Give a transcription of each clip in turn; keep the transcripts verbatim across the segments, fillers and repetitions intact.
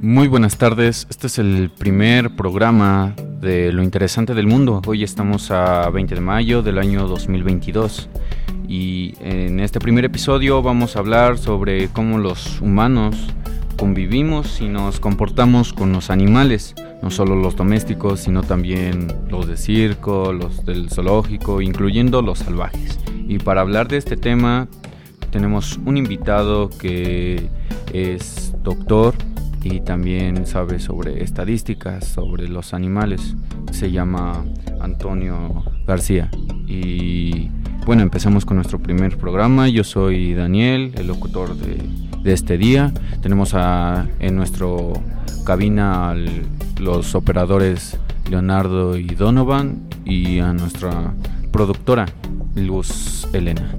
Muy buenas tardes, este es el primer programa de Lo Interesante del Mundo. Hoy estamos a veinte de mayo del año dos mil veintidós y en este primer episodio vamos a hablar sobre cómo los humanos convivimos y nos comportamos con los animales, no solo los domésticos, sino también los de circo, los del zoológico, incluyendo los salvajes. Y para hablar de este tema tenemos un invitado que es doctor y también sabe sobre estadísticas sobre los animales. Se llama Antonio García. Y bueno, empezamos con nuestro primer programa. Yo soy Daniel, el locutor de, de este día. Tenemos a, en nuestro cabina al, los operadores Leonardo y Donovan, y a nuestra productora Luz Elena.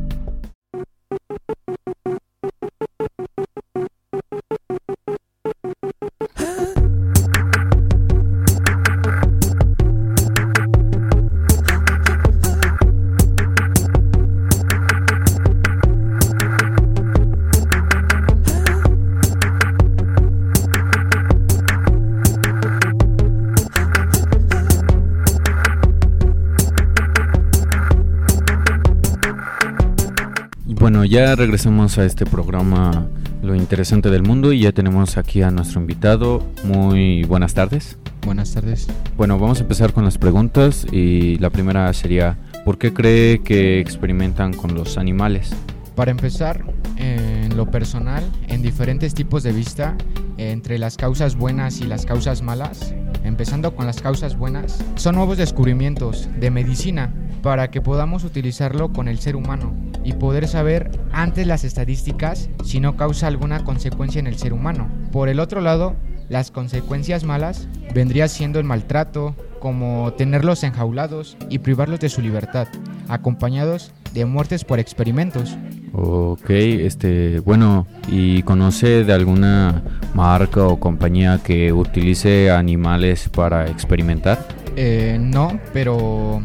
Bueno, ya regresamos a este programa Lo Interesante del Mundo y ya tenemos aquí a nuestro invitado. Muy buenas tardes. Buenas tardes. Bueno, vamos a empezar con las preguntas y la primera sería: ¿por qué cree que experimentan con los animales? Para empezar, en lo personal, en diferentes tipos de vista, entre las causas buenas y las causas malas, empezando con las causas buenas, son nuevos descubrimientos de medicina para que podamos utilizarlo con el ser humano y poder saber antes las estadísticas si no causa alguna consecuencia en el ser humano. Por el otro lado, las consecuencias malas vendría siendo el maltrato, como tenerlos enjaulados y privarlos de su libertad, acompañados de muertes por experimentos. Ok, este, bueno, ¿y conoce de alguna marca o compañía que utilice animales para experimentar? Eh, no, pero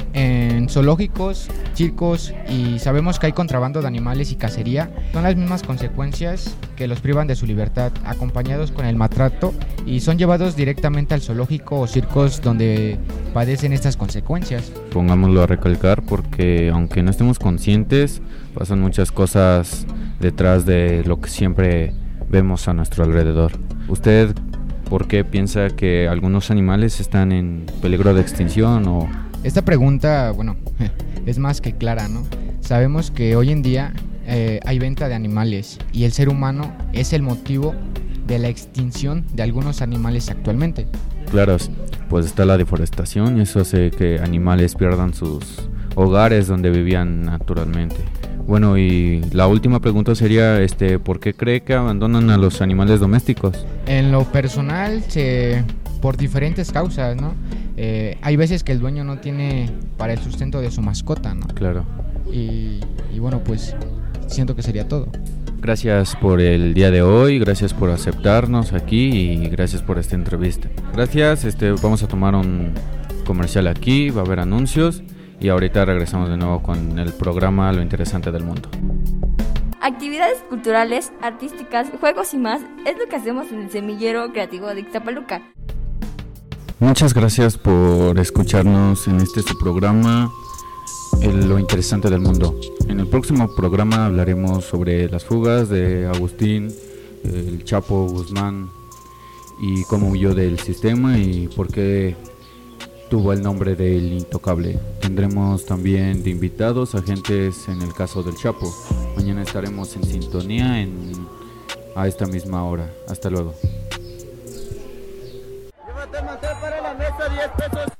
en zoológicos, circos, y sabemos que hay contrabando de animales y cacería, son las mismas consecuencias que los privan de su libertad, acompañados con el maltrato, y son llevados directamente al zoológico o circos donde padecen estas consecuencias. Pongámoslo a recalcar porque aunque no estemos conscientes, pasan muchas cosas detrás de lo que siempre vemos a nuestro alrededor. ¿Usted por qué piensa que algunos animales están en peligro de extinción? O Esta pregunta, bueno, es más que clara, ¿no? Sabemos que hoy en día eh, hay venta de animales y el ser humano es el motivo de la extinción de algunos animales actualmente. Claro, pues está la deforestación y eso hace que animales pierdan sus hogares donde vivían naturalmente. Bueno, y la última pregunta sería, este, ¿por qué cree que abandonan a los animales domésticos? En lo personal, se, por diferentes causas, ¿no? Eh, hay veces que el dueño no tiene para el sustento de su mascota, ¿no? Claro. Y, y bueno, pues siento que sería todo. Gracias por el día de hoy, gracias por aceptarnos aquí y gracias por esta entrevista. Gracias, este, vamos a tomar un comercial aquí, va a haber anuncios y ahorita regresamos de nuevo con el programa Lo Interesante del Mundo. Actividades culturales, artísticas, juegos y más es lo que hacemos en el Semillero Creativo de Ixtapaluca. Muchas gracias por escucharnos en este su programa, el Lo Interesante del Mundo. En el próximo programa hablaremos sobre las fugas de Agustín, el Chapo Guzmán, y cómo huyó del sistema y por qué tuvo el nombre del Intocable. Tendremos también de invitados agentes en el caso del Chapo. Mañana estaremos en sintonía en, a esta misma hora. Hasta luego. Llévate el mantel para la mesa, diez pesos.